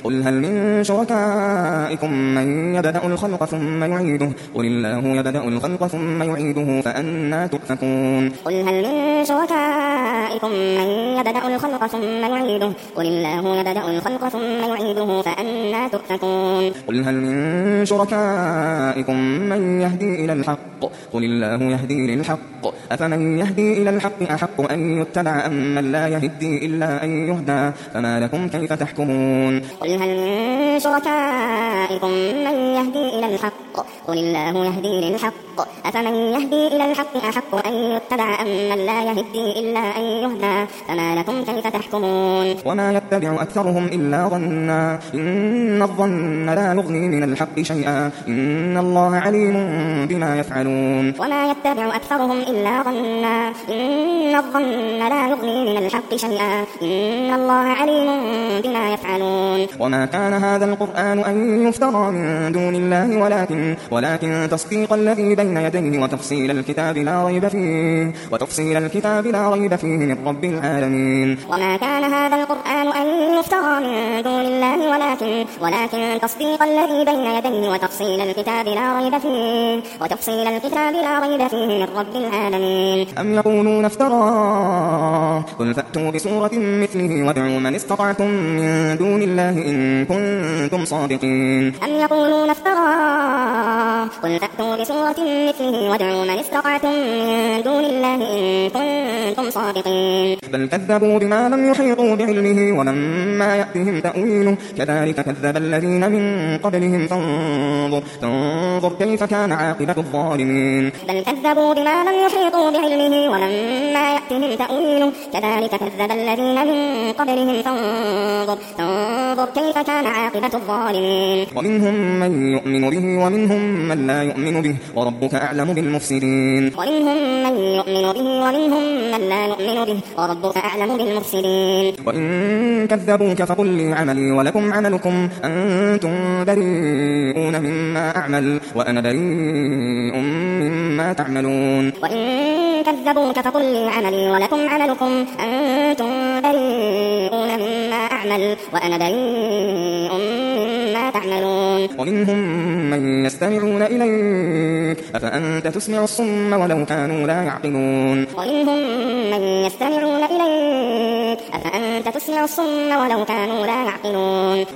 قل هل من شركائكم من يبدأ الخلق ثم يعيده قل الله يبدأ الخلق ثم يعيده فأنى تؤفكون قل هل من شركائكم من يبدأ الخلق ثم يعيده قل الله يبدأ الخلق ثم يعيده فأنى تؤفكون قل هل من شركائكم من يهدي إلى الحق قل الله يهدي للحق أفمن يهدي إلى الحق أحق أن يتبع أم من لا يهدي إلا أن يهدى فما لكم كيف تحكمون قل هل من شركائكم من يهدي إلى الحق قل الله يهدي للحق أفمن يهدي إلى الحق أحق أن يتبع أم من لا يهدي إلا أن يهدى فما لكم كيف تحكمون وما يتبع أكثرهم إلا ظنا إن الظن لا يغني من الحق شيئا إن الله عليم بما يفعلون وما يتبع أكثرهم إلا ظنا إن الظن لا يغني من الحق شيئا إن الله عليم بما يفعلون وما كان هذا القرآن أن يفترى من دون الله ولكن تصديق الذي بين يديه وتفصيل الكتاب لا ريب فيه من رب العالمين وما كان هذا القرآن أن يفترى من دون الله ولكن تصديق الذي بين يديه وتفصيل الكتاب لا ريب فيه من رب العالمين أم يقولون افتراه قل فأتوا بسورة مثله وادعوا من استطعتم من دون الله إن كنتم صادقين أم يقولون افتراه قل فأتوا بسورة مثله وادعوا من استطعتم من دون الله إن كنتم صادقين بل كذبوا بما لم يحيطوا بعلمه ولما يأتهم تأويله كذلك كذب الذين من قبلهم فانظر كيف كان عاقبة الظالمين بل كذبوا بما لم يحيطوا بعلمه ولما يأتهم تأويله كذلك كذب الذين من قبلهم فانظر كيف كان عاقبة الظالمين ومنهم من يؤمن به ومنهم من لا يؤمن به وربك أعلم بالمفسدين وإن كذبوك فقل لي عملي ولكم عملكم أنتم بريئون مما أعمل وأنا بريء مما تعملون وإن كذبوك فقل لي عملي ولكم عملكم أنتم بريئون مما أعمل وأنا بريء مما تعملون ومنهم من يستمعون إليك أفأنت تسمع الصم ولو كانوا لا يعقلون ومنهم من يستمعون إليك أفأنت تسمع الصم ولو كانوا لا يعقلون